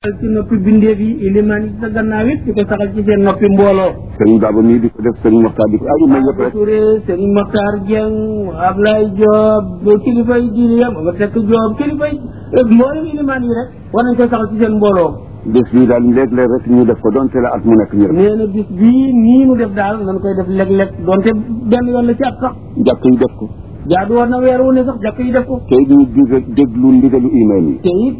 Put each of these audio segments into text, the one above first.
ci noppi bindeef yi ilimaan yi sa gannaaw it di ko saxal ci seen noppi mbooloo. sëriñ Baba mii di ko def sëriñ Moxtaar di ko ay may yëpp rek Touré sëriñ Moxtaar Dieng Ablaye Diop kilifa yi diine yam nga tekk Diop kilifa yi mboolem ilimaan yi rek war nañ ko saxal ci seen mbooloo. bés bii daal léeg-léeg rek ñu def ko donte la at mu nekk ñu rek. nee na bis bii nii mu def daal nañ koy def léeg-léeg donte benn yoon la ci at sax. jàkk yi def ko. jaadu woon na weer wu ne sax jàkk yi def ko. tey di déglu ndigalu imaam yi. te it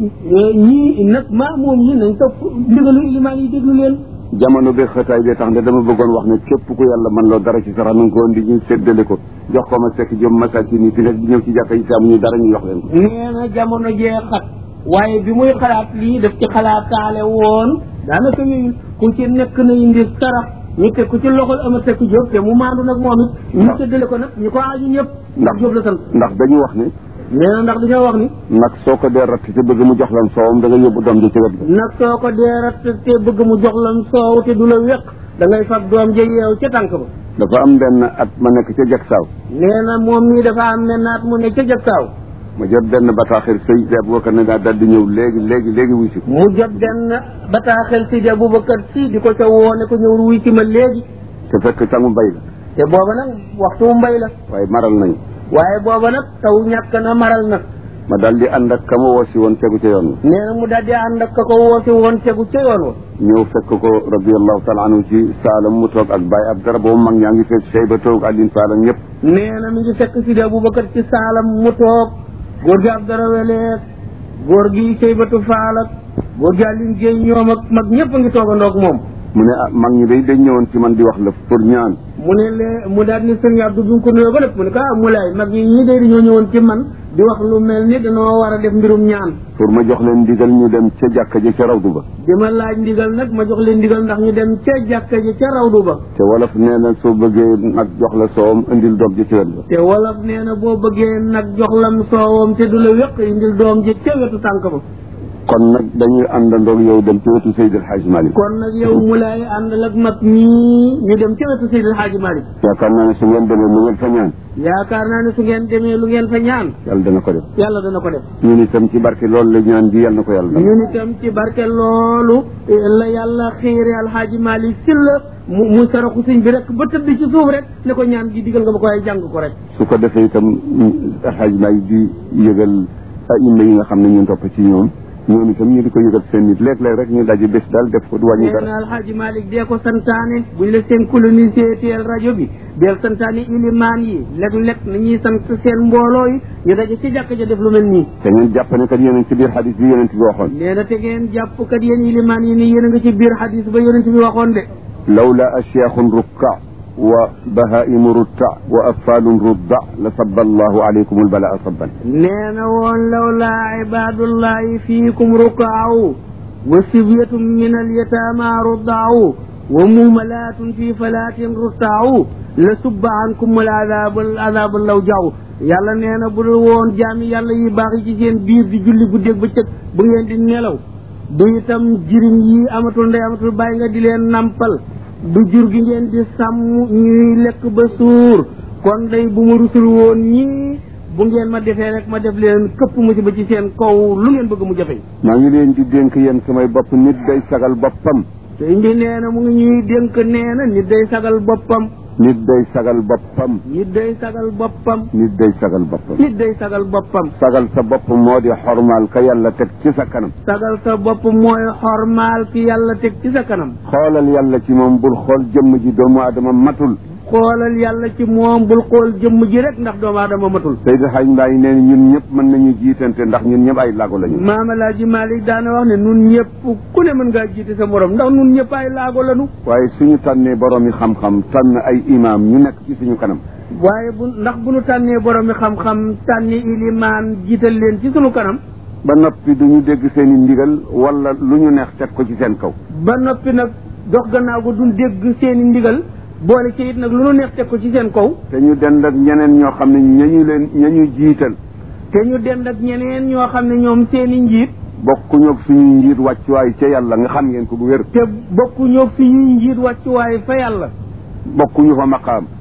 ñii nag moom yi nañ topp ndigalu ilimaan yi déglu leen. jamono bi xëtaay bi tax ne dama bëggoon wax ne képp ku yàlla mën loo dara ci sarax nañ ko woon di ñu séddale ko jox ko ma sekk jom masakin yi fi nekk di ñëw ci jàkka yi amuñu dara ñu jox leen ko. nee na jamono jee xat waaye bi muy xalaat lii daf ci xalaataale woon daanaka yooyu ku ci nekk na indi sarax ñu teg ko ci loxol ama tekk Jóob te mu maandu nag moom it ñu séddale ko nag ñu ko aaju ñëpp ndax Jóob la sant ndax dañu wax ne nee na ndax dañoo wax ni nag soo ko dee ratt te bëgg mu jox lan soowam da nga yóbbu doom ji ci wet ga. nag soo ko dee ratt te bëgg mu jox lan soow te du la wéq da ngay fab doom ja yeew ca tànk ba. dafa am benn at ma nekk ca Jaksaaw. nee na moom mii dafa am benn at mu nekk ca Jaksaaw. ma jot benn bataaxel Seydi Aboubacar ne daa dal di ñëw léegi wuy si ko. mu jot benn bataaxel Seydi Aboubacar si di ko ca woone ko ñëw wuy si ma léegi. te fekk sangu mbay la. te booba nag waxtu mbay la. waaye maral nañu. waaye booba nag taw ñàkk na maral na. ma daal di ànd ak ka ma woosi woon tegu ca yoon wa. nee na mu daal di ànd ak ka ko woosi woon tegu ca yoon wa. ñëw fekk ko radiyallahu taala anhu ci saalam mu toog ak Baye Abdara boobu mag ñaa ngi fekk Seyba toog Aline Fall ak ñëpp. nee na mi ngi fekk Seydi Aboubacar ci saalam mu toog góor gi Abdara weleeg góor gi Seybatu Fall ak góor gi Aline Gueye ñoom ak mag ñëpp a ngi toogandoo ak moom. mu ne mag ñi dañ ñëwoon ci man di wax la pour ñaan. mu ne mu daal ni sëñ Abdou bi ko nuyoo ba lépp mu ne ko mu lay mag ñi day dañoo ñëwoon ci man di wax lu mel ni dañoo war a def mbirum ñaan. pour ma jox leen ndigal ñu dem ca jàkka ji ca rawdu ba. di ma laaj ndigal nag ma jox leen ndigal ndax ñu dem ca jàkka ji ca rawdu ba. te wolof nee na soo bëggee nag jox la soowam indil doom ji ci wet ba. te wolof nee na boo bëggee nag jox lam soowam te du la wéq indil doom ji ca wetu tànk ba. kon nag dañuy àndandoog yow dem ci wetu Seydi El Hadji Malick. kon nag yow mu lay àndal ak mag ñii ñu dem ci wetu Seydi El Hadji Malick. yaakaar naa ne su ngeen demee lu ngeen fa ñaan. yaakaar naa ne su ngeen demee lu ngeen fa ñaan. yàlla dana ko def. yàlla dana ko def. ñun itam ci barke loolu la ñaan bi yàlla na ko yàlla def. ñun itam ci barke loolu la yàlla xiire El Hadji Malick Sylla mu saraxu sëñ bi rek ba tëdd ci suuf rek ne ko ñaan gi digal nga ma ko waaye jàng ko rek. su ko defee itam El Hadji Malick di yëgal ayima yi nga xam ne ñun topp ci ñoom itam ñu di ko yëgal seen nit léeg-léeg rek ñu daje bés daal def ko du wàññi dara. nee na Alxaaji Malick dee ko santaane buñ la seen colonisé teel rajo bi deel santaane ilimaan yi léeg-léeg nañuy sant seen mbooloo yi ñu daje ci jàkk ja def lu mel nii. te ngeen jàpp ne kat yéen ci biir xadis bi yonent bi waxoon. nee na te ngeen jàpp kat yéen ilimaan yi ni yéen a nga ci biir xadis ba yonent bi waxoon de. lawla ashyaakhun rukka wa bahaimu rutta wa atfalun rudda la sabba allahu alaykum albalaa sabban. nee na woon lawlaa ibadullahi fiikum rukaaw wa sibyatum min alyataama ruddaaw wa mumalaatun fi falaatin ruttaaw la subba ankum aladaaba law jaaw. yàlla nee na bu dul woon jaami yàlla yi baax yi ci seen biir di julli guddeeg bëccëg bu ngeen di nelaw du itam jirim yi amatul ndey amatul bàyyi nga di leen nampal du jur gi ngeen di sàmm ñuy lekk ba suur kon day bu ma rusul woon ñii bu ngeen ma defee rek ma def leen këpp musiba ci seen kaw lu ngeen bëgg mu jafe. maa ngi leen di dénk yéen samay bopp nit day sagal boppam. te indi nee na mu ngi ñuy dénk nee na nit day sagal boppam. nit day sagal boppam. nit day sagal boppam. nit day sagal boppam. nit day sagal boppam. sagal sa bopp moo di xormaal ka yàlla teg ci sa kanam. sagal sa bopp mooy xormaal ki yàlla teg ci sa kanam. xoolal yàlla ci moom bul xool jëmm ji doomu aadama matul. xoolal yàlla ci moom bul xool jëmm ji rek ndax doomu aadama matul. Seydi Hadj Mbaye nee na ñun ñëpp mën nañu jiitante ndax ñun ñëpp ay laago lañu. Maam El Hadji Malick daana wax ne nun ñëpp ku ne mën ngaa jiite sa morom ndax nun ñëpp ay laago lañu. waaye suñu tànnee borom yi xam-xam tànn ay imaam ñu nekk ci suñu kanam. waaye ndax bu ñu tànnee borom yi xam-xam tànni ilimaan jiital leen ci suñu kanam. ba noppi duñu dégg seen i ndigal wala lu ñu neex teg ko ci seen kaw. ba noppi nag dox gannaaw ko duñ dégg seen i ndigal. boole ci it nag lu nu neex teg ko ci seen kaw. te ñu dend ak ñeneen ñoo xam ne ñañu jiital. te ñu dend ak ñeneen ñoo xam ne ñoom seen i njiit. bokkuñu ak suñuy njiit wàccuwaay ca yàlla nga xam ngeen ko bu wér. te bokkuñu ak suñuy njiit wàccuwaay fa yàlla. bokkuñu fa maqaam.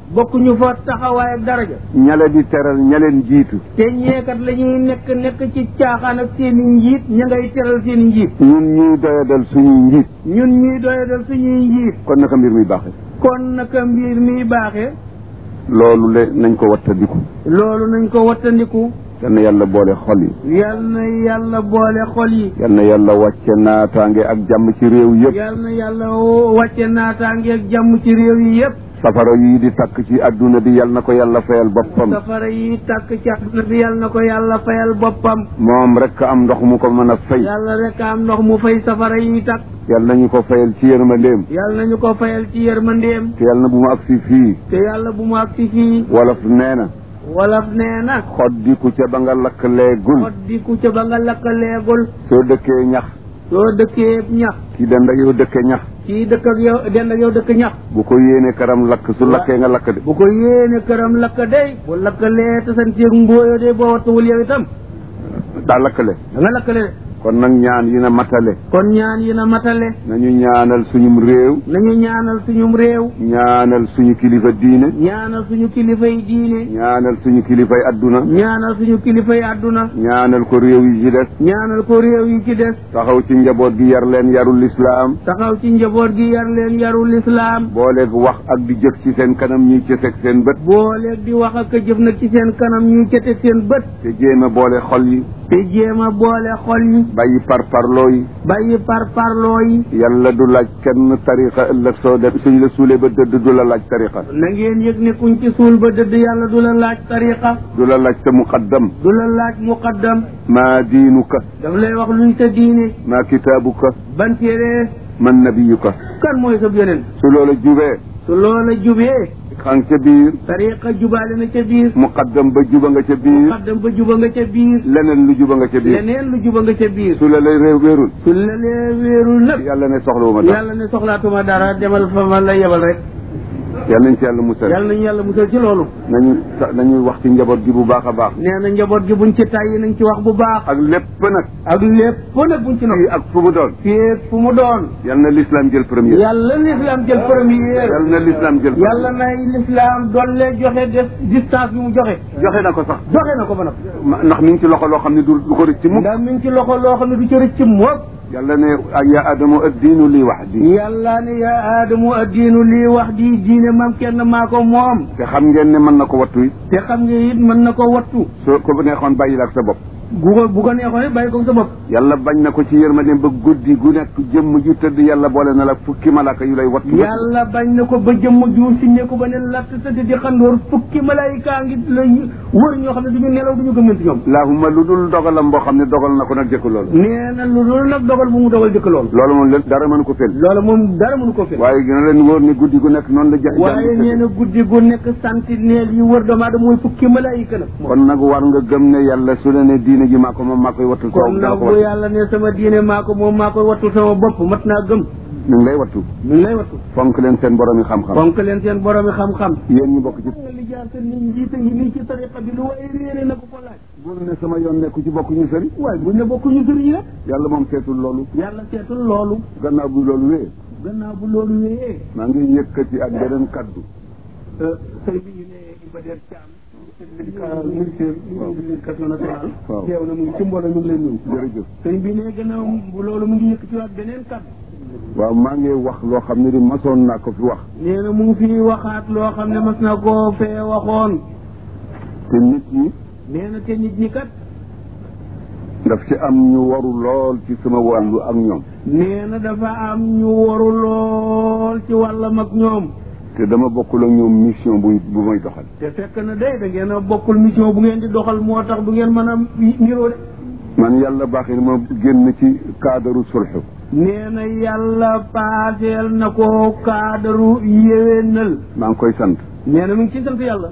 bokkuñu fa taxawaay ak daraja ñale di teral ñaleen jiitu te ñeekat la ñuy nekk ci caaxaan ak seen i njiit ña ngay teral seen i njiit ñun ñuy doyadal suñuy njiit ñun ñuy doyadal suñuy njiit kon naka mbir mi baaxee kon naka mbir mi baaxee loolu le nañ ko wattandiku loolu nañ ko wattandiku yal na yàlla boole xol yi yal na yàlla boole xol yi yal na yàlla wàcce naataange ak jàmm ci réew yëpp yal na yàlla wàcce naataange ak jàmm ci réew yi yëpp safara yi di takk ci adduna bi yal na ko yàlla fayal boppam safara yi tàkk ci adduna bi yal na ko yàlla fayal boppam moom rek am ndox mu ko mën a fay yàlla rek am ndox mu fay safara yi tàkk yal nañu ko fayal ci yërmandeem yal nañu ko fayal ci yërmandeem te yal na bu mu agsi fii te yàlla bu mu agsi fii wolof nee na wolof nee na xoddiku ca ba nga lakk leegul xoddiku ca ba nga lakkaleegul soo dëkkee ñax soo dëkkee ñax ki dend ak yow dëkke ñax kii dëkk ak yow dend ak yow dëkk ñax bu ko yéene karam lakk su lakkee nga lakk de bu ko yéene këram lakk day bu lakkalee te san ceeg mbooyo de boo wattuwul yow itam daa lakkale da nga lakkale de kon nag ñaan yi na matale kon ñaan yi na matale nañu ñaanal suñum réew nañu ñaanal suñum réew ñaanal suñu kilifa diine ñaanal suñu kilifay diine ñaanal suñu kilifay adduna ñaanal suñu kilifay àdduna ñaanal ko réew yi ci des ñaanal ko réew yi ci des taxaw ci njaboot gi yar leen yarul islaam taxaw ci njaboot gi yar leen yarul islaam booleeg wax ak di jëf ci seen kanam ñuy ci teg seen bët booleeg di wax ak a jëf nag ci seen kanam ñuy ca teg seen bët te jéem a boole xol yi te jéem a boole xol yi bàyyi parparloo yi bàyyi parparloo yi yàlla du laaj kenn tariqa ëllëg soo def suñ la suulee ba dëdd du la laaj tariqa na ngeen yëg ne kuñ ci suul ba dëdd yàlla du la laaj tariqa du la laaj sa muqaddam du la laaj muqaddam maa diinuka daf lay wax luñ sa diine maa kitaabuka ban téere man nabiyuka kan mooy sa yeneen su loola jubee su loola jubee xang ca biir tariqa jubaale na ca biir muqaddam ba juba nga ca biir muqaddam ba juba nga ca biir leneen lu juba nga ca biir leneen lu juba nga ca biir su la lay réew wéerul su la lee wéerul nag yàlla ne soxlawuma dara yàlla ne soxlaatuma dara demal fa ma la yebal rek yàlla nañ ci yàlla musal yàlla nañu yàlla musal ci loolu nañu wax ci njaboot gi bu baax a baax nee na njaboot gi buñ ci tàyyi nañ ci wax bu baax ak lépp nag ak lépp nag buñ ci noppi ak fu mu doon fii fu mu doon yàlla na l'islam jël premier yàlla l'islam jël premier yàlla na l'islam jël yàlla nay l'islam dolle joxe def distance bi mu joxe joxe na ko sax joxe na ko ba noppi ndax mi ngi ci loxo loo xam ne du ko rëcc mukk ndax mi ngi ci loxo loo xam ne du ci rëcc mukk yàlla ne ya adamu addiinu lii wax di yàlla ne ya aadamu addiinu lii wax di diine mam kenn maa ko moom te xam ngeen ne mën na ko wattu te xam nga it mën na ko wattu soo ko neexoon bàyyi la ak sa bopp bu ko neexoon bàyyi ko sa bopp yàlla bañ na ko ci yërmande ba guddi gu nekk jëmm ju tëdd yàlla boole na la fukki malaaka yu lay wattu yàlla bañ na ko ba jëmm ju signé ko ba ne latt tëdd di xandoor fukki malaayika ngi la wër ñoo xam ne duñu nelaw duñu gëmmanti ñoom laahuma lu dul dogalam boo xam ne dogal na ko nag jëkk loolu nee na lu dul nag dogal bu mu dogal jëkk loolu loolu moom leen dara mënu ko fel loolu moom dara mënu ko fel waaye gën a leen wóor ne guddi gu nekk noonu la waaye nee na guddi gu nekk sentinelle yi wër doomu aadama mooy fukki malaayika nag kon nag war nga gëm ne yàlla su la ne diine ji maa ko moom maa koy wattul kon nag bu yàlla ne sama diine maa ko moom maa koy wattul sama bopp mat naa gëm mi ngi lay wattu mi ngi lay wattu fonk leen seen borom yi xam-xam fonk leen seen borom yi xam-xam yéen ñu bokk ci li jaar seen nit njiite yi nii ci tariqa bi lu waaye réere na ko ko laaj bul ne sama yoon nekku ci bokk ñu sëri waaye buñ ne bokk ñu sëri yi rek yàlla moom seetul loolu yàlla seetul loolu gannaaw bu loolu wéyee gannaaw bu loolu wéyee maa ngi yëkkati ak beneen kaddu sëñ bi ñu ne Iba Der Thiam ministère éducation nationale teew na mu ngi ci mbooloo ñu ngi leen nuyu jërëjëf sëñ bi ne gannaaw bu loolu mu ngi yëkkatiwaat beneen kaddu waaw maa ngi wax loo xam ne di masoon naa ko fi wax nee na mu ngi fi waxaat loo xam ne mas na koo fee waxoon te nit ñi nee na te nit ñi kat daf ci am ñu waru lool ci sama wàllu ak ñoom nee na dafa am ñu waru lool ci wàllam ak ñoom te dama bokkul ak ñoom mission bu may doxal te fekk na day da ngeen a bokkul mission bu ngeen di doxal moo tax du ngeen mën a niroo de man yàlla baaxee ma génn ci cadre sulhu nee na yàlla paaseel na ko kaadaru yéwénal maa ngi koy sant nee na mu ngi ci sant yàlla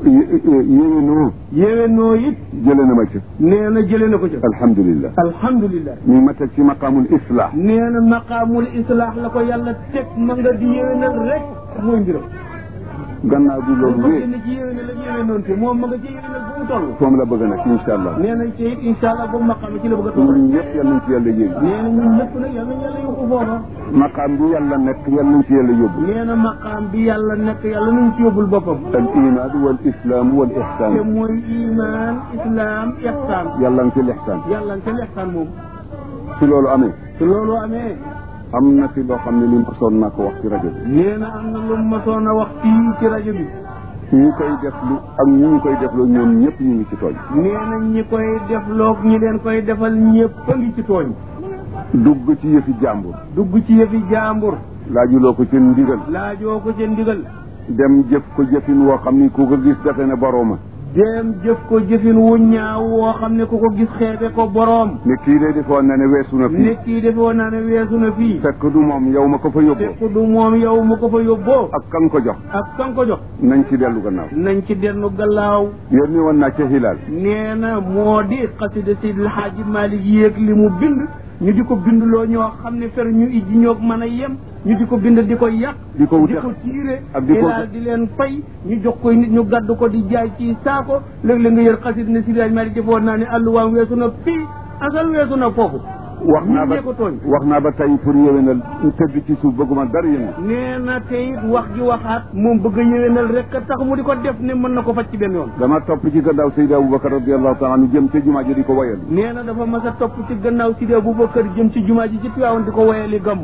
yéwénoo it jële na ma ci nee na jële na ko ci alhamdulilah alhamdulilah ñu ngi ma teg ci maqaamul islah nee na maqaamul islah la ko yàlla teg ma nga di yéwénal rek mooy mbiram gannaaw bi loolu wéy na ci yéwénal la yéwénoon te moom ma nga ci yéwénal bu mu toll moom la bëgg nag incha allah nee na ci it incha allah boobu maqaam ci la bëgg a toll ñun ñëpp yal nañ ci yàlla yéeg nee na ñun ñëpp nag yal nañ yàlla yóbbu foofa maqaam bi yàlla nekk yàlla nañ ci yàlla yóbbu. nee na maqaam bi yàlla nekk yàlla nañ ci yóbbul boppam. al iman wal islam wal ihsan. te mooy iman islam ihsan. yàlla nga ci lihsan. yàlla nga ci lihsan moom. su loolu amee. su loolu amee. am na fi loo xam ne li mosoon naa ko wax ci rajo bi. nee na am na lu mosoon a wax fii ci rajo bi. ñi koy deflu ak ñi ñu koy defloo ñoom ñëpp ñu ngi ci tooñ. nee na ñi koy defloog ñi leen koy defal ñëpp a ngi ci tooñ. dugg ci yëfi jàmbur. dugg ci yëfi jàmbur. laajuloo ko ci ndigal. laajoo ko ci ndigal. dem jëf ko jëfin woo xam ni ku ko gis defe ne borooma. dem jëf ko jëfin wu ñaaw woo xam ne ku ko gis xeebe ko boroom. ne kii de defoon na ne weesu na fii. ne kii defoon naa ne weesu na fii. fekk du moom yow ma ko fa yóbboo. fekk du moom yow mu ko fa yóbboo. ak kan ko jox. ak kan ko jox. nañ ci dellu gannaaw. nañ ci dellu gannaaw. yónni woon naa ca Hilaal. nee na moo di xasida Seydil Haaji Malick yéeg li mu bind. ñu di ko bindloo ñoo xam ne fer ñu ijji ñoo mën a yem. ñu di ko bind di ko yàq. di ko wute di ko tiire. ak di ko Hilaal di leen fay. ñu jox koy nit ñu gàddu ko di jaay ci saako. léeg-léeg nga yër xasida ne Seydil Haaji Malick defoon naa ne alluwaam weesu na fii asal weesu na foofu. wax naa ba tey pour yéwénal tëdd ci suuf bëgguma dara yëngu. nee na te it wax ji waxaat moom bëgg a yéwénal rek tax mu di ko def ne mën na ko faj ci benn yoon. dama topp ci gannaaw Seydi Aboubacar radiyallahu taala anhu jëm ca jumaa ji di ko wayal. nee na dafa mas a topp ci gannaaw Seydi Aboubacar jëm ci jumaa ji ci Tiwaawan di ko wayali gàmmu.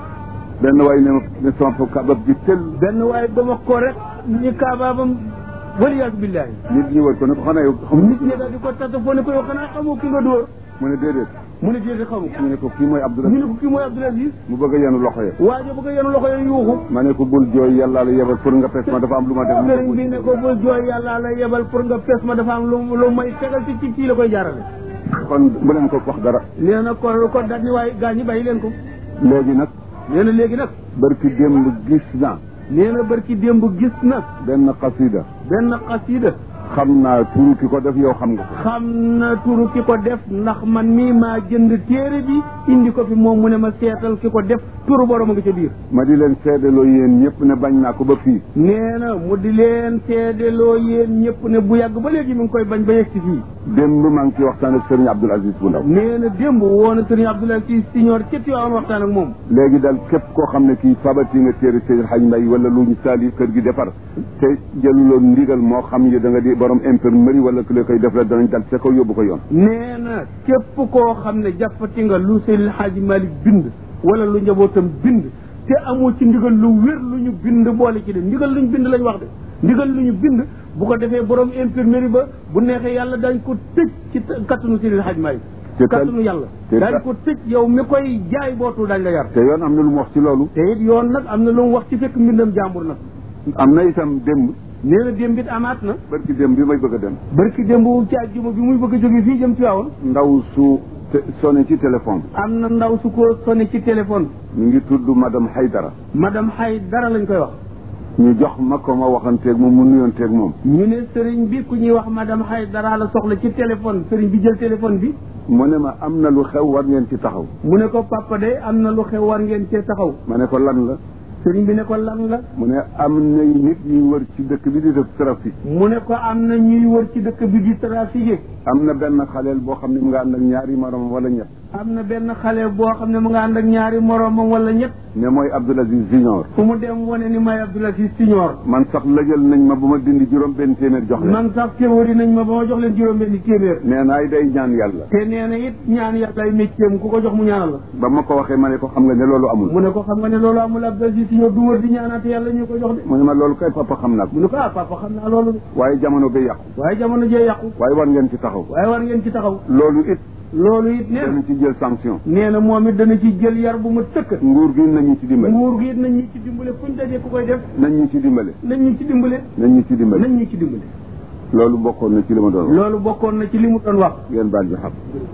benn waay ne sama fo kabab ji tel. benn waay ba ma ko rek ñi kaabaabam waliyaas billaahi. nit ñi wër ko ne ko xanaa yow. nit ñi daal di ko tata foo ne ko yow xanaa xamoo ki nga dóor. mu ne déedéet. mu ne déedéet xamu ñu ne ko kii mooy Abdoul Aziz. ñu ne ko kii mooy Abdoul Aziz. mu bëgg a yenu loxo ya. waajo bëgg a yenu loxo ya yuuxu. ma ne ko bul jooy yàlla la yebal pour nga pes ma dafa am lu ma def. sëriñ bi ne ko bul jooy yàlla la yebal pour nga pes ma dafa am lu may tegal ci kii la koy jaarale. kon bu leen ko wax dara. nee na ko daal ni waaye gaa ñi bàyyi leen ko. léegi nag. nee na léegi nag. barki démb gis na. nee na barki démb gis na. benn xasida. benn xasida. xam naa turu ki ko def yow xam nga ko. xam na turu ki ko def ndax man mii maa jënd téere bi indi ko fi moom mu ne ma seetal ki ko def turu borom a nga ca biir. ma di leen seedeloo yéen ñëpp ne bañ naa ko ba fii. nee na mu di leen seedeloo yéen ñëpp ne bu yàgg ba léegi mi ngi koy bañ ba yegg si fii. démb maa ngi ci waxtaan ak Serigne Abdoul Aziz bu ndaw. nee na démb woon na Serigne Abdoul Aziz Signor ca Tiwaawan waxtaan ak moom. léegi daal képp koo xam ne kii fabati nga téere Seydil Hadji Mbaye wala lu ñu saali kër gi defar te jëluloon ndigal moo xam yi da nga di borom infirmerie wala ku la koy def la danañ dal sa ko yóbbu ko yoon. nee na képp koo xam ne jàppati nga lu Seydil Hadji Malick bind wala lu njabootam bind te amoo ci ndigal lu wér lu ñu bind boole ci de ndigal lu ñu bind lañ wax de ndigal lu ñu bind bu ko defee borom infirmerie ba bu neexee yàlla dañ ko tëj ci kattanu Seydil Hadji Malick te kattanu yàlla dañ ko tëj yow mi koy jaay bootul dañ la yar. te yoon am na lu mu wax ci loolu. te it yoon nag am na lu mu wax ci fekk mbindam jàmbur nag. am na itam démb. nee na démb it amaat na. barki démb bi may bëgg a dem. barki démb ci àjjuma bi muy bëgg a jógee fii jëm ci waawoon. ndaw su sonné ci téléphone. am na ndaw su ko sonné ci téléphone. mi ngi tudd madame Haydara. madame Haydara lañ koy wax. ñu jox ma ko ma waxanteeg moom mu nuyonteeg moom. ñu ne sëriñ bi ku ñuy wax madame Haydara la soxla ci téléphone sëriñ bi jël téléphone bi. mu ne ma am na lu xew war ngeen ci taxaw. mu ne ko papa de am na lu xew war ngeen cee taxaw. ma ne ko lan la. sëriñ bi ne ko lan la. mu ne am na nit ñuy wër ci dëkk bi di def trafic. mu ne ko am na ñuy wër ci dëkk bi di trafiqué. am na benn xaleel boo xam ne mu nga ànd ak ñaari moromam wala ñett. am na benn xale boo xam ne mu nga ànd ak ñaari moromam wala ñett. ne mooy Abdoul Aziz Junior. fu mu dem wane ni may Abdoul Aziz Junior. man sax lëjal nañ ma ba ma dindi juróom benn téeméer jox leen. man sax téeméeri nañ ma ba ma jox leen juróom benn téeméer. nee na ay day ñaan yàlla. te nee na it ñaan yàlla ay métier ku ko jox mu ñaanal la. ba ma ko waxee ma ne ko xam nga ne loolu amul. mu ne ko xam nga ne loolu amul Abdoul Aziz Junior du wër di ñaanaate yàlla ñu ko jox de. mu ne ma loolu kay papa xam naa ko. mu ne ko papa xam naa loolu de. waaye jamono bi yàqu. waaye jamono jee yàqu. waaye war ngeen ci taxaw. waaye war ngeen ci taxaw. loolu it nee na dana ci jël sanction. nee na moom it dana ci jël yar bu mu tëkk. nguur gi nañu ci dimbale. nguur gi nañ ñu ci dimbale fuñ dajee ku koy def. nañ ñu ci dimbale. nañ ñu ci dimbale. nañ ñu ci dimbale. nañ ñu ci dimbale. loolu bokkoon na ci li ma doon wax. loolu bokkoon na ci li mu doon wax. ngeen baal bi xam.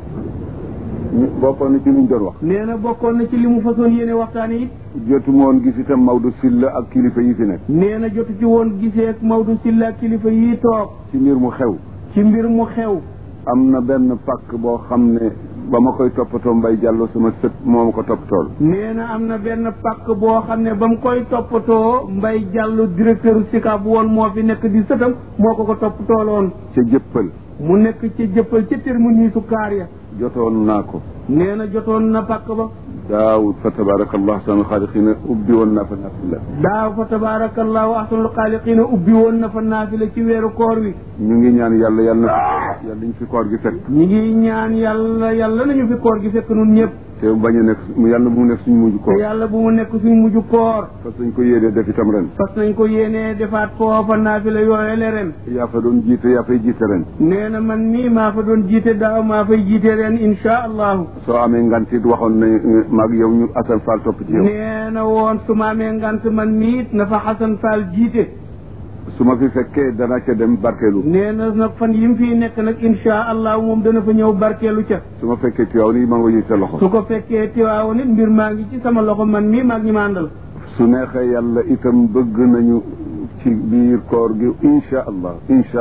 bokkoon na ci li mu doon wax. nee na bokkoon na ci li mu façon yéene waxtaane it. jotu ma woon gis itam Maodo Sylla ak kilifa yi fi nekk. nee na jotu ci woon gisee ak Maodo Sylla ak kilifa yi toog. ci mbir mu xew. ci mbir mu xew. am na benn pàkk boo xam ne ba ma koy toppatoo Mbaye Diallo sama sët moo ma ko toppatool. nee na am na benn pàkk boo xam ne ba mu koy toppatoo Mbaye Diallo directeur SICAP woon moo fi nekk di sëtam moo ko toppatooloon. ca jëppal. mu nekk ci jëppal ca terminus su kaar ya jotoon naa ko nee na jotoon na pàkk ba daaw fa tabarakallah ahsanul xaaliqiina ubbi woon naa fa naafila daaw fa tabarakallahu ahsanul xaaliqiina ubbi woon na fa naafila ci weeru koor wi ñu ngi ñaan yàlla yàlla ñu fi koor gi fekk ñi ngi ñaan yàlla nañu fi koor gi fekk nun ñëpp te bañ a nekk yàlla bu mu nekk suñu mujj koor te yàlla bu mu nekk suñu mujj koor fas nañ ko yéenee def itam ren fas nañ ko yéenee defaat foofa naafila yooye le ren yaa fa doon jiite yaa fay jiite ren nee na man nii maa fa doon jiite daaw maa fay jiite ren insha allahu soo amee ngantit waxoon na maag yow ñu Assane Fall topp ci yow nee na woon su ma amee ngant man miit na fa Xasan Fall jiite su ma fi fekkee dana ca dem barkeelu nee na nag fan yi mu fii nekk nag insha allahu moom dana fa ñëw barkeelu ca su ma fekkee Tiwaawan yi maa ngi ko sa loxo su ko fekkee Tiwaawan nit mbir maa ngi ci sama loxo man mii maag ñi ma àndal su neexee yàlla itam bëgg nañu ci biir koor gi insha allah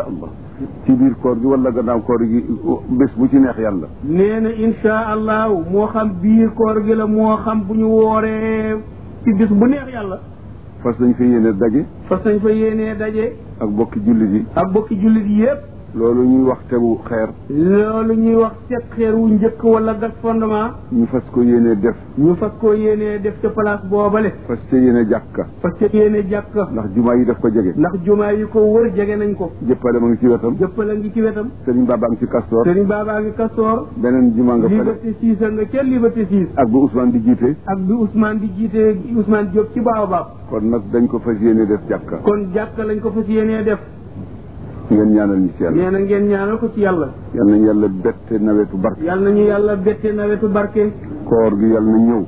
ci biir koor gi wala gannaaw koor gi bés bu ci neex yàlla nee na insha allahu moo xam biir koor gi la moo xam bu ñu wooree ci bés bu neex yàlla fas nañ fa yéene daje fas nañ fa yéenee daje ak bokki jullit yi ak bokki jullit yi yëpp loolu ñuy wax tegu xeer loolu ñuy wax teg xeer wu njëkk wala gas fondement ñu fas ko yéene def ñu fas ko yéenee def ca place boobale fas ca yéene jàkka fas ca yéene jàkka ndax jumaa yi daf ko jege ndax jumaa yi ko wër jege nañ ko jëppale ma ngi ci wetam jëppala ngi ci wetam sëriñ Baba ngi ci Castor sëriñ Baba ngi Castor beneen jumaa nga fële Liberté 6 nga ca Liberté 6 ak bu Ousmane di jiite ak bi Ousmane di jiite Ousmane Diop ci Baobab kon nag dañ ko fas yéene def jàkka kon jàkka lañ ko fas yéenee def ngeen ñaanal ñu ci yàlla nee na ngeen ñaanal ko ci yàlla yal nañu yàlla bette nawetu barke yàlla nañu yàlla bette nawetu barke koor gi yàlla na ñëw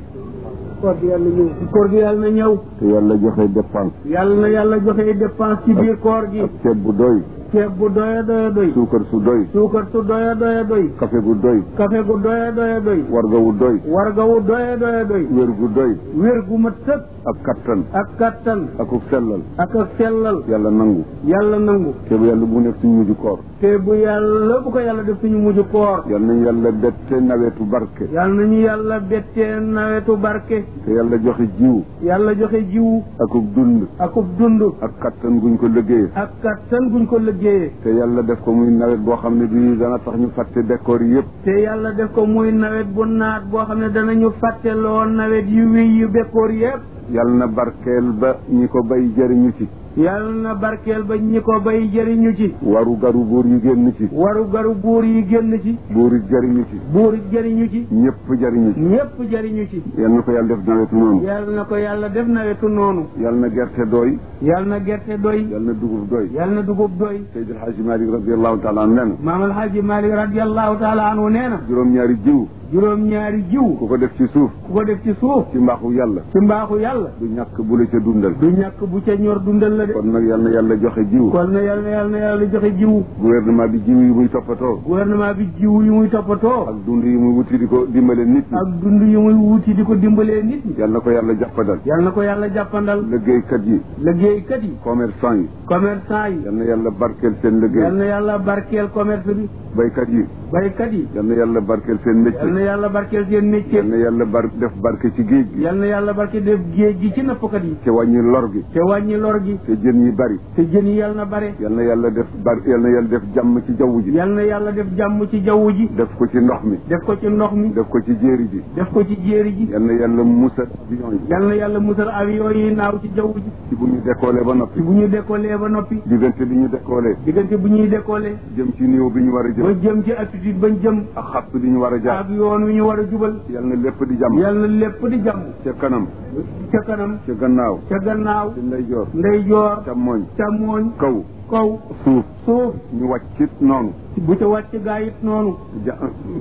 koor gi yàlla na ñëw te yàlla joxe dépense yàlla na yàlla joxe dépense ci biir koor gi ak ceeb bu doy ceeb bu doya doy suukar su doy suukar su doya doy café gu doy café gu doya doy warga wu doy warga wu doya doy wér gu doy wér gu mat sëkk ak kattan ak kattan ak sellal ak sellal yàlla nangu yàlla nangu te bu yàlla bu nekk suñu mujj koor te bu ko yàlla def suñu mujj koor yal nañu yàlla bette nawetu barke yàlla nañu yàlla bettee nawetu barke te yàlla joxe jiw yàlla joxe jiwu akub dund akub dund ak kattan guñ ko liggéeyee ak kattan guñ ko liggéeyee te yàlla def ko muy nawet boo xam ne bii dana tax ñu fàtte décor yi yëpp te yàlla def ko muy nawet bu naat boo xam ne danañu fàtteloo nawet yu wéy yu bekkoor yëpp yàlla na barkeel ba ñi ko bay jëriñu ci yàlla na barkeel ba ñi ko bay jëriñu ci waru garu buur yi génn ci waru garu buur yi génn ci buur yi jëriñu ci buur yi jëriñu ci ñëpp jëriñu ci ñëpp jëriñu ci yal na ko yàlla def nawetu noonu yàlla na ko yàlla def nawetu noonu yàlla na gerte doy yàlla na gerte doy yàlla na dugub doy yàlla na dugub doy Seydi El Hadji Malick radiallahu taala anhu nee na maam El Hadji Malick radiallahu taala anhu nee na juróom-ñaari jiw juróom-ñaari jiw ku ko def ci suuf ku ko def ci suuf ci mbaaxu yàlla ci mbaaxu yàlla du ñàkk bu la ca dundal du ñàkk bu ca ñor dundal la de kon nag yal na yàlla joxe jiw kon na yàlla joxe jiw gouvernement bi jiw yi muy toppatoo gouvernement bi jiw yi muy toppatoo ak dund yi muy wuti di ko dimbale nit ñi ak dund yi muy wuti di ko dimbalee nit ñi yal na ko yàlla jàppandal yal na ko yàlla jàppandal liggéeykat yi liggéeykat yi commerçant yi commerçant yi yal na yàlla barkeel seen liggéey yal na yàlla barkeel commerce bi baykat yi baykat yi yal na yàlla barkeel seen métier yal na yàlla barkeel seen métier yal na yàlla def barke ci géej gi yal na yàlla barke def géej gi ci nappkat yi te wàññi lor gi te wàññi lor gi te jën yi bari te jën yi yal na bare yal na yàlla def yal na yàlla def jàmm ci jaww ji yal na yàlla def jàmm ci jaww ji def ko ci ndox mi def ko ci ndox mi def ko ci jéeri ji def ko ci jéeri ji yal na yàlla musal avion yi yal na yàlla musal avion yi naaw ci jaww ji ci bu ñu décollé ba noppi ci bu ñu décollé ba noppi diggante bi ñu décollé diggante bu ñuy décollé jëm ci niveau bi ñu war a ba jëm jëm ci altitude bañ jëm ak xapp bi ñu war a jaar ak yoon wi ñu war a jubal yal na lépp di jàmm yal na lépp di jàmm ca kanam ca kanam ca gannaaw ca gannaaw ca ndeyjoor ndeyjoor càmmooñ càmmooñ kaw kaw suuf suuf ñu wàccit noonu bu ca wàcc gaa it noonu ja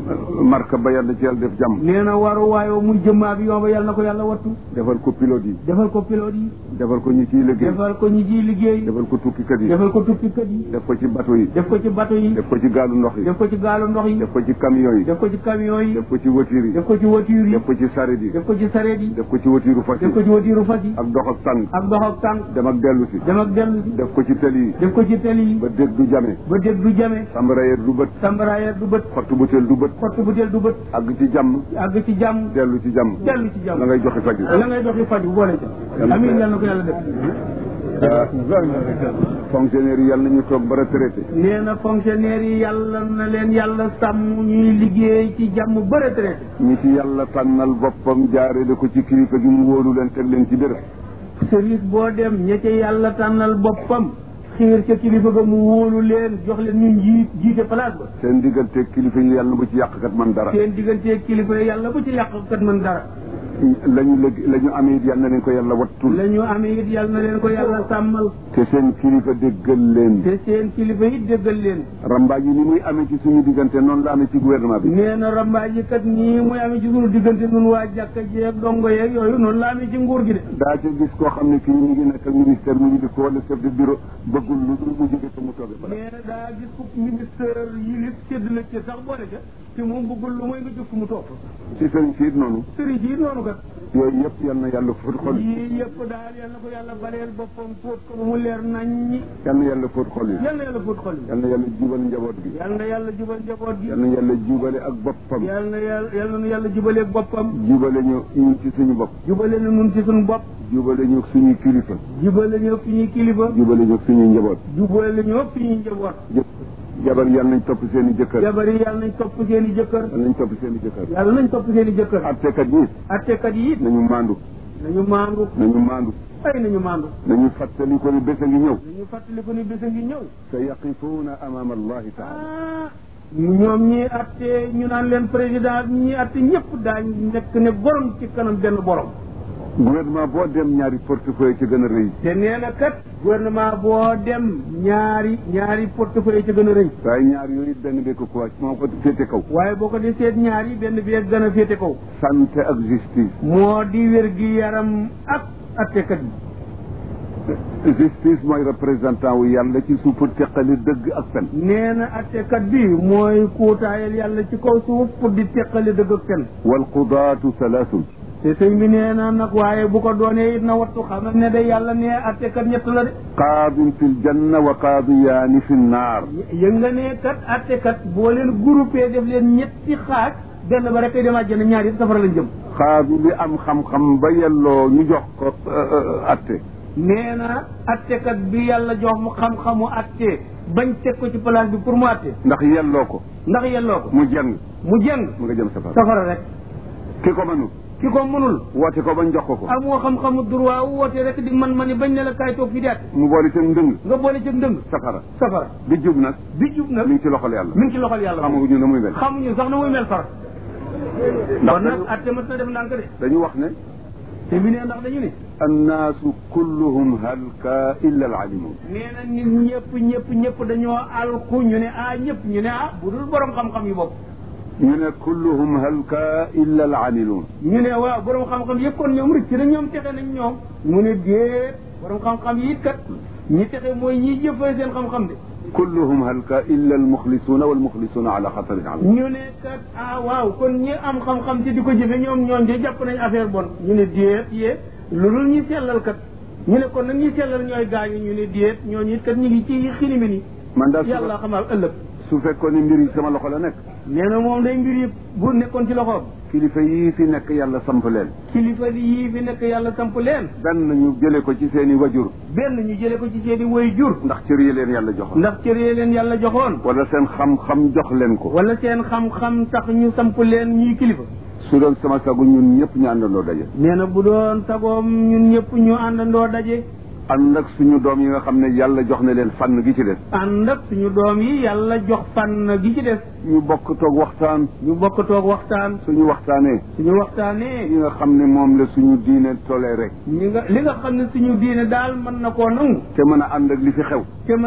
marka ba yàlla ci yàlla def jàmm nee na waru waayo muy jëm avion ba yal na ko yàlla wattu defal ko pilote yi defal ko pilote yi defal ko ñi ciy liggéey defal ko ñi ciy liggéey defal ko tukkikat yi defal ko tukkikat yi def ko ci bateau yi def ko ci bateau yi def ko ci gaalu ndox yi def ko ci gaalu ndox yi def ko ci camion yi def ko ci camion yi def ko ci voiture yi def ko ci voiture yi def ko ci saret yi def ko ci sareet yi def ko ci voiture fas def ko yi ci voiture fas yi ak dox ak tànk ak dox ak tànk dem ak dellu si dem ak dellu si def ko ci tali yi def ko ci teli yi ba dégg du jame ba dégg du jame sambarayet du bët sambaraayer du bët xottu butéel du bët xottu butéel du bët àgg ci jàmm àgg ci jàmm dellu ci jàmm dellu ci jàmm la ngay joxe faj la ngay doxi faju boole ca amiin yal na ko yàlla def fonctionnaire yi yàlla nañu toog ba retraité. nee na fonctionnaire yi yàlla na leen yàlla sàmm ñuy liggéey ci jàmm ba retraité. ñi ci yàlla tànnal boppam jaarale ko ci kilifa gi mu wóolu leen teg leen ci béréb. service boo dem ña ca yàlla tànnal boppam xiir ca kilifa ga mu wóolu leen jox leen ñu jiite place ba. seen digganteeg kilifa yi yàlla bu ci yàqkat man dara. seen digganteeg kilifa yi yàlla bu ci yàqkat man dara. la ñu amee it yal na leen ko yàlla wattul. la ñu amee it yal na leen ko yàlla sàmmal. te seen kilifa déggal leen. te seen kilifa it déggal leen. rambaaj yi ni muy amee ci suñu diggante noonu la amee ci gouvernement bi. nee na rambaaj yi kat nii muy amee ci suñu diggante nun waa jàkka jeeg dongo yeeg yooyu noonu la amee ci nguur gi de. daa ca gis koo xam ne kii ñu ngi nekk ak ministère mu ngi di ko wala chef de bureau bëggul lu dul mu jóge ko mu toogee fa. nee na daa gis ko ministère yilif sédd la ci sax boole ca te moom bëggul lu mooy nga jóg mu toog. ci sëriñ si it noonu. sëriñ si it noonu kat. yooyu yëpp yal na yàlla fóot xol yi. yii yëpp daal yal na ko yàlla baleel boppam fóot ko mu leer naññi. yal na yàlla fóot xol yi. yal na yàlla fóot xol yi. yal na yàlla jubal njaboot gi. yal na yàlla jubal njaboot gi. yal na yàlla jubale ak boppam. yal na yàlla jubale ak boppam. jubale ñu ñun ci suñu bopp. jubale na ñun ci suñu bopp. jubale ñu suñuy kilifa. jubale ñu suñuy kilifa. jubale ñu suñuy njaboot. jubale ñu suñuy njaboot. jabar yàlla nañ topp seen i jëkkër. jabar yi yàlla nañ topp seen i jëkkër. yàlla nañ topp seen i jëkkër. yàlla nañ topp seen i jëkkër. attekat yi. attekat yi it. nañu maandu. nañu maandu. nañu maandu. ay nañu maandu. nañu fàttali ko ni bés a ngi ñëw. nañu fàttali ko ni bés a ngi ñëw. sa yaqifuuna amaama allahi taala. ñoom ñii atte ñu naan leen président ñii atte ñëpp daañ nekk ne borom ci kanam benn borom. gouvernement boo dem ñaari portefeuille ci gën a rëy. te nee na kat gouvernement boo dem ñaari portefeuille ci gën a rëy. waaye ñaar yooyu benn bee ko kuwaat moo ko féete kaw. waaye boo ko di seet ñaar yi benn bee gën a féete kaw. santé ak justice. moo di wér gi yaram ak attekat bi. justice mooy représentant wu yàlla ci suuf pour teqali dëgg ak fen. nee na attekat bi mooy kuutaayal yàlla ci kaw suuf pour di teqali dëgg ak fen. wal qudaatu salaasun. te sëñ bi nee na nag waaye bu ko doonee it na wattu xam ne de yàlla nee attekat ñett la de. qaadin fi ljanna wa qaadiyaani fi nnaar. yëg nga ne kat attekat boo leen groupé def leen ñetti xaaj benn ba rek ay dem àjjana ñaar yëpp safara lañ jëm. qaadi bi am xam-xam ba yelloo ñu jox ko atte. nee na attekat bi yàlla jox mu xam-xamu atte bañ teg ko ci place bi pour mu atte. ndax yelloo ko. ndax yelloo ko. mu jàng. mu jàng. mu nga jëm safara. safara rek. ki ko mënul. ki ko mënul. woote ko bañ jox ko ko. amoo xam-xamu droit woote rek di man bañ ne la kaay toog fii di atte. mu boole ca ndëng. nga boole ca ndëng. safara. bi jub nag. mi ngi ci loxol yàlla. mi ngi ci loxol yàlla. xamuñu na muy mel. xamuñu sax na muy mel far. kon nag atte mat na def ndànk de. dañu wax ne. te mi ne ndax dañu ne. annaasu kulluhum halka illa alalimun. nee na nit ñëpp dañoo alku ñu ne ñëpp ñu ne bu dul borom xam-xam yi bopp. ñu ne kulluhum halka illa alamilun. ñu ne waaw borom xam-xam yëpp kon ñoom rëcc na ñoom texe nañ ñoom. mu ne déet borom xam-xam yi it kat ñi texe mooy ñiy jëfee seen xam-xam de. kulluhum halka illa almuxlisuuna walmuxlisuuna ala xatarin alim. ñu ne kat waaw kon ñi am xam-xam te di ko jëfe ñoom de jàpp nañ affaire bon. ñu ne déet yee lu dul ñi sellal kat ñu ne kon nag ñi sellal ñooy gaañu ñu ne déet ñooñu it kat ñu ngi ci xilimi ni man daal yàlla xamal ëllëg. su fekkoon ne mbir yi sama loxo la nekk. nee na moom day mbir yi bu nekkoon ci loxoom. kilifa yii fi nekk yàlla samp leen. kilifa yii fi nekk yàlla samp leen. benn ñu jële ko ci seen i wajur. benn ñu jële ko ci seen i wayjur. ndax cër yi leen yàlla joxoon. wala seen xam-xam jox leen ko. wala seen xam-xam tax ñu samp leen ñuy kilifa. su doon sama sagu ñun ñëpp ñu àndandoo daje. nee na bu doon sagoom ñun ñëpp ñu àndandoo daje. ànd ak suñu doom yi nga xam ne yàlla jox na leen fànn gi ci des. ànd ak suñu doom yi yàlla jox fànn gi ci des. ñu bokk toog waxtaan. suñu waxtaanee. yi nga xam ne moom la suñu diine toléré. li nga xam ne suñu diine daal mën na koo nangu. te mën a ànd ak li fi xew.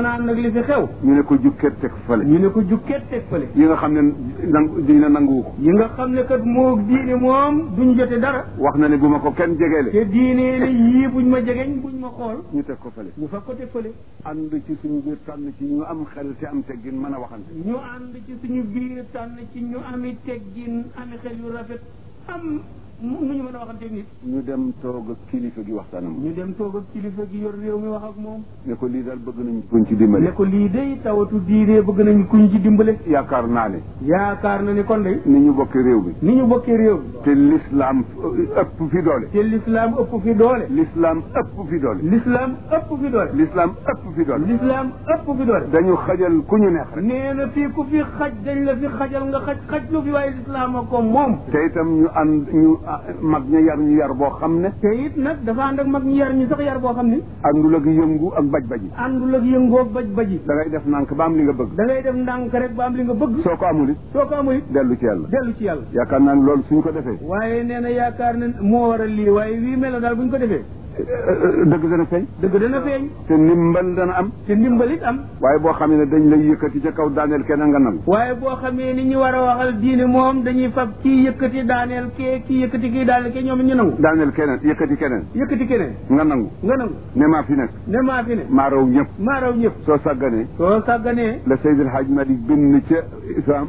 ñu ne ko jukkeet teg fële. yi nga xam ne diine nanguwu ko. yi nga xam ne kat moo diine moom duñ jote dara. wax na ne bu ma ko kenn jegeele. te diine ne yii buñ ma jegeñ buñ ma xool. ñu teg ko fële. ñu fa ko teg fële. ànd ci suñu biir tànn ci ñu am xel te am teggin mën a waxante. ñu ànd ci suñu biir tànn ci ñu ami teggin ami xel yu rafet am nu ñu mën mën a waxanteeg nit ñu dem toog ak kilifa gi waxtaanam ñu dem toog ak kilifa gi yor réew mi wax ak moom ne ko lii daal bëgg nañ kuñ ci dimbale ne ko lii day tawatu diine bëgg nañ kuñ ci dimbale yaakaar naa ne yaakaar na ni kon de ni ñu bokkee réew bi ni ñu bokkee réew mi te l'islam ëpp fi doole te l'islam ëpp fi doole l'islam ëpp fi doole l'islam ëpp fi doole l'islam ëpp fi doole l'islam ëpp fi doole dañu xajal ku ñu neex rek nee na fii ku fi xaj dañ la fi xajal nga xaj lu fi waaye l'islam a ko moom te itam ñu ànd ñu mag ña yar ñu yar boo xam ne te it nag dafa ànd ak mag ñu yar ñu sax yar boo xam ni àndul ak yëngu ak baj-baji àndul ak yëngoo baj-baji da ngay def nànk ba am li nga bëgg da ngay def ndànk rek ba am li nga bëgg soo ko amul it soo ko amul it dellu ci yàlla dellu ci yàlla yaakaar naa ne loolu suñ ko defee waaye nee na yaakaar na moo waral lii waaye wii melo daal bu ñu ko defee dëgg dana feeñ dëgg dana feeñ te ndimbal dana am te ndimbalit am waaye boo xam ne dañ lay yëkkati ca kaw daaneel keneen nga nangu waaye boo xamee ni ñu war a waxal diine moom dañuy fab kii yëkkati daaneel kii yëkkati kii daaneel kii ñoom it ñu nangu daaneel keneen yëkkati keneen nga nangu ne maa fi nekk ne maa fi ne maa raw ñëpp soo sàgganee la Seydil Hadj Malick bind ca Ifaam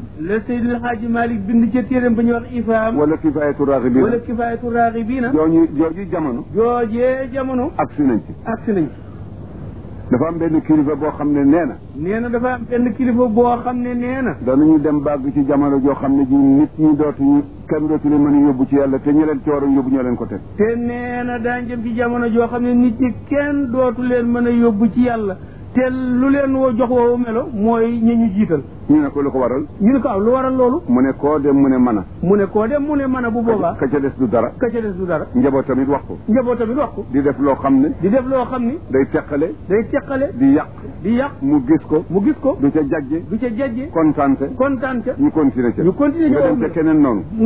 bind ca téeram ba ñuy wax Ifaam wala Kifaayatu Raaxibiina jooju jamono agsi nañ ci dafa am benn kilifa boo xam ne nee na dafa am benn kilifa boo xam ne nee na danañu dem bàgg ci jamono joo xam ne ji nit ñi dootuñu kenn dootu leen mën a yóbbu ci yàlla te ñi leen ci waroon yóbbu ñoo leen ko teg te nee na daañ jëm ci jamono joo xam ne nit ñi kenn dootu leen mën a yóbbu ci yàlla te lu leen woo jox woowu melo mooy ñi ñu jiital ñu ne ko lu ko waral ñu ne ko lu waral loolu mu ne koo dem mu ne mën a bu boobaa ka ca des du dara njaboot tamit wax ko di def loo xam ne day teqale di yàq mu gis ko du ca jajje kontaan ca ñu continuer ca nga dem ci keneen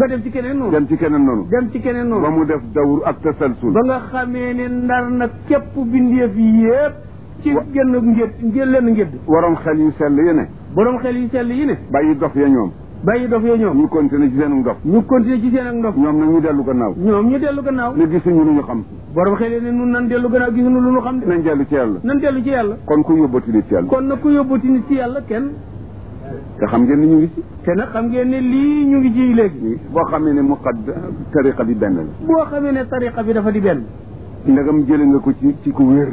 noonu ba mu def dawur ak tasalsul ba nga xamee ne ndar nag képp bindeef yépp ci lenn ngédd waroom xel yu sell yi ne bàyyi dof ya ñoom ñu continuer ci seen ndof ñoom nag ñu dellu gannaaw ne gisuñu lu ñu xam borom xel yi ne nun nan dellu gannaaw gisuñu lu ñu xam nañ dellu ci yàlla kon ku yóbbati nit ci yàlla kenn te xam ngeen ni ñu ngi ci te nag xam ngeen ne lii ñu ngi ci léegi boo xamee ne tariqa bi benn la boo xamee ne tariqa bi dafa di benn ndegam jële nga ko ci ku wér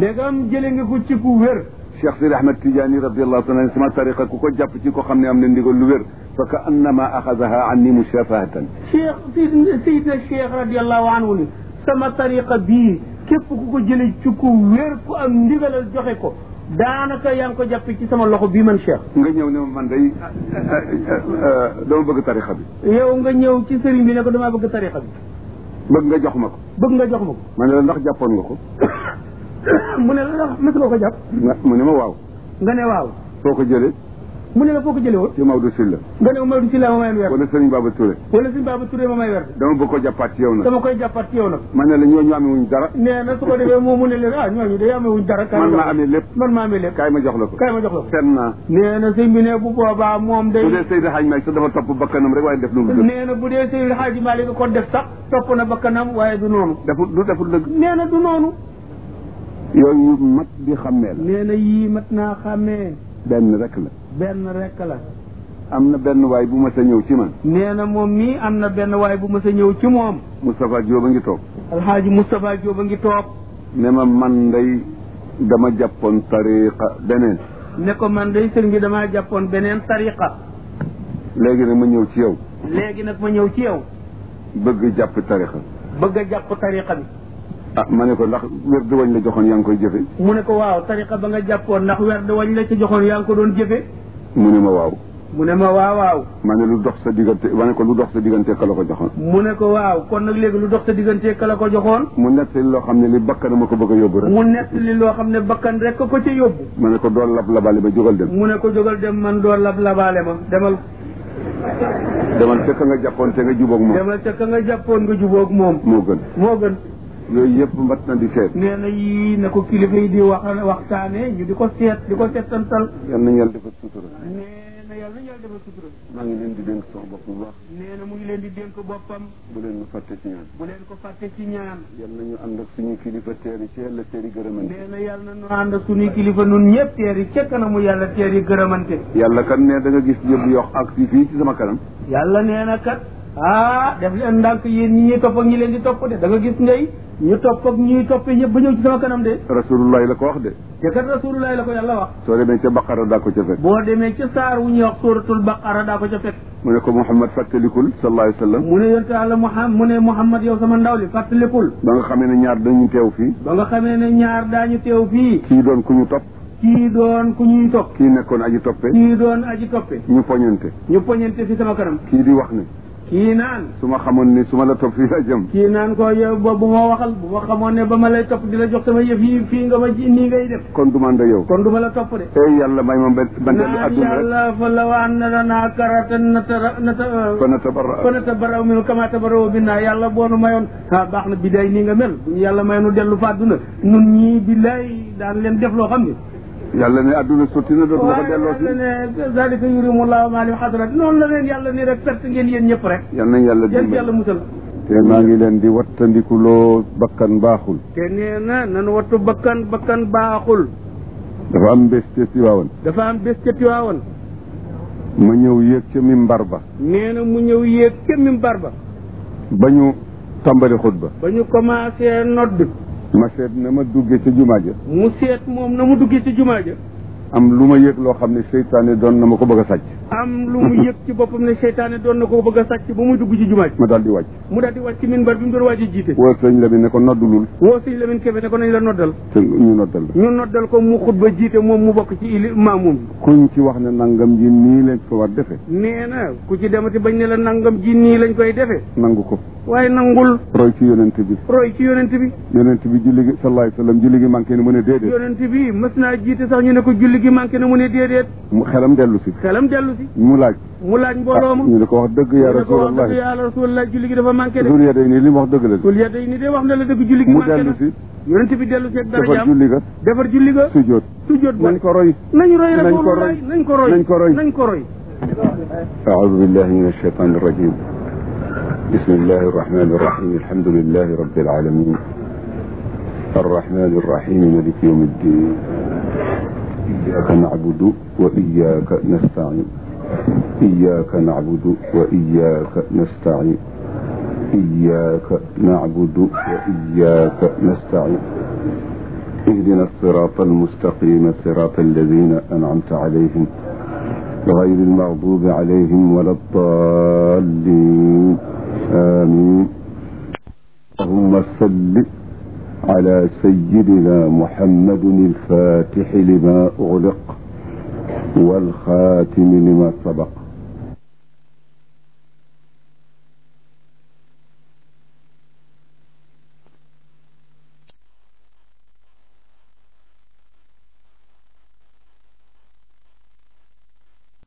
Cheikh Sidi Ahmed Tidiane radiallahu taala sama tariqa ku ko jàpp ci ko xam ne am na ndigal lu wér fa ka annama axadaha anni mushafahatan Seydina Cheikh radiallahu anhu ni sama tariqa bii képp ku ko jële ci ku wér ku am ndigalal joxe ko daanaka yaa ngi ko jàpp ci sama loxo bii man Cheikh nga ñëw ne man day dama bëgg tariqa bi yow nga ñëw ci sëriñ bi ne ko damaa bëgg tariqa bi bëgg nga jox ma ko ma ne la ndax jàppoon nga ko mu ne la ndax mës nga ko jàpp mu ne ma waaw nga ne waaw foo ko jëlee mu ne la foo ko jëlee woon ci Maodo Sylla nga ne Maodo Sylla ma may weer wala Serigne Baba Touré ma may weer dama bëgg ko jàppaat ci yow nag dama koy jàppaat ci yow nag ma ne la ñooñu amewuñ dara nee na su ko defee moom mu ne leen ñooñu day amewuñ dara man maa amee lépp kaay ma jox la ko fen naa nee na sëñ bi ne bu boobaa moom day bu dee Seydi Hadj Malick sax dafa topp bakkanam rek waaye def lu dëgg nee na bu dee Seydi Hadj Malick ko def sax topp na bakkanam waaye du noonu deful dëgg nee na du noonu yooyu mat di xàmmee la nee na yii mat naa xàmmee benn rek la am na benn waay bu ma sa ñëw ci man nee na moom mii am na benn waay bu ma sa ñëw ci moom Moustapha Diop a ngi toog alxaaji Moustapha Diop a ngi toog ne ma man day dama jàppoon tariqa beneen ne ko man day sëriñ bi damaa jàppoon beneen tariqa léegi nag ma ñëw ci yow bëgg jàpp tariqa bi ma ne ko ndax werd wañ la joxoon yaa ngi koy jëfe mu ne ko waaw tariqa ba nga jàppoon ndax werd wañ la ci joxoon yaa ngi ko doon jëfe mu ne ma waaw ma ne lu dox sa diggante ka la ko joxoon mu ne ko waaw kon nag léegi lu dox sa diggante ka la ko joxoon mu nettali loo xam ne li bakkan ma ko bëgg a yóbbu rek mu nettali loo xam ne bakkan rek ko ca yóbbu ma ne ko dool labaale ma jógal dem mu ne ko jógal dem man dool labaale ma demal ca ka nga jàppoon te nga jubóog moom moo gën yooyu yëpp mat na di seet nee na yii na ko kilifa yi di waxtaane ñu di ko seetantal yal nañu yàlla defal sutura nee na yàlla nañu yàlla defal sutura maa ngi leen di dénk sama bopp bu baax nee na mu ngi leen di dénk boppam bu leen fàtte ci ñaan ko fàtte ci ñaan yal nañu ànd ak suñu kilifa teeri ci yàlla teeri gërëmante nee na yàlla nañu ànd ak suñuy kilifa nun ñëpp teeri ca kanamu yàlla teeri gërëmante yàlla kat ne da nga gis yëpp yox ak fii ci sama kanam yàlla nee na kat def leen ndànk yéen ñi ñuy topp ak ñi leen di topp de da nga gis ngay ñu topp ak ñuy toppee ñëpp ba ñëw ci sama kanam de. rasulullah la ko wax de. te kat rasulullah la ko yàlla wax. soo demee ca baqara daa ko ca fekk. boo demee ca saar wu ñuy wax suratul baqara daa ko ca fekk. mu ne ko Muhammad fàttalikul sallallahu alayhi wa sallam. mu ne yonte yàlla Muhammad yow sama ndaw li fàttalikul. ba nga xamee ne ñaar dañu teew fii. ba nga xamee ne ñaar daañu teew fii. kii doon ku ñu topp. kii doon ku ñuy topp. kii nekkoon aji toppe. kii doon aji toppe. ñu poñante fi sama kanam. kii di wax ne. kii naan. su ma xamoon ni su ma la topp fii la jëm. kii naan ko yow bu ma waxal bu ma xamoon ne ba ma lay topp di la jox sama yëf yi fii nga ma ji nii ngay def. kon du ma ànd ak yow. kon du ma la topp de. yàlla may ma benn adduna rek. yàlla fa la waan na danaa karatan fa natabarraw minhu kama tabarraw minna yàlla boo nu mayoon. baax na bidaay nii nga mel bu ñu yàlla mayoon nu dellu fa adduna nun ñii billaay daan leen def loo xam ne. yàlla ne adduna sotti na dootuma ko delloo si. yàlla ne zalika yurimullahu ma li hadrat noonu la leen yàlla ni rek perte ngeen yéen ñëpp rek. yal nañ yàlla dimbali yàlla musal. te maa ngi leen di wattandikuloo bakkan baaxul. te nee na nan wattu bakkan baaxul. dafa am bés ca Tiwaawan. ma ñëw yéeg ca mimbar ba. nee na mu ñëw yéeg ca mimbar ba. ba ñu tàmbali xutba. ba ñu commencé nodd. ma seet na ma duggee ca jumaa ja. mu seet moom na mu duggee ca jumaa ja. am lu ma yëg loo xam ne seytaane doon na ma ko bëgg a sàcc. am lu mu yëg ci boppam ne seytaane doon na ko bëgg a sàcc ba muy dugg ci jumaa ji. ma daal di wàcc. mu daal di wàcc minbar bi mu doon waaj a jiite. woo sëñ Lamin ne ko noddulul. woo sëñ Lamin Kebe ne ko nañ la noddal. te ñu noddal la. ñu noddal ko mu xutba jiite moom mu bokk ci maamum bi. kuñ ci wax ne nangam ji nii lañ ko war defe. nee na ku ci demati bañ ne la nangam ji nii lañ koy defe. nangu ko. waaye nangul. roy ci yonent bi. yonent bi julli gi sallallahu alayhi wa sallam julli gi manqué na mu ne déedéet. yonent bi mës naa jiite sax ñu ne ko julli gi manqué na mu ne déedéet. xelam dellu si. mu laaj mbooloo ma. ñu ne ko wax dëgg ya Rasulullah julli gi dafa manqué de. sul ya day nii li mu wax dëgg la. sul ya day nii de wax na la dëgg julli gi manqué na. mu dellu si. yonent bi dellu si ak dara defar julli ga. sujjóot nañ ko roy. nañ ko roy. a'uuzu billahi mina shaytaani rajiim. bismillahi rahmaani rahiim. alhamdulillahi rabbil aalamiin. arrahmaani rahiim maaliki yawmi ddiin. إياك نعبد وإياك نستعين إياك نعبد وإياك نستعين إياك نعبد وإياك نستعين اهدنا الصراط المستقيم صراط الذين أنعمت عليهم غير المغضوب عليهم ولا الضالين آمين اللهم صل على سيدنا محمد الفاتح لما أغلق والخاتم لما سبق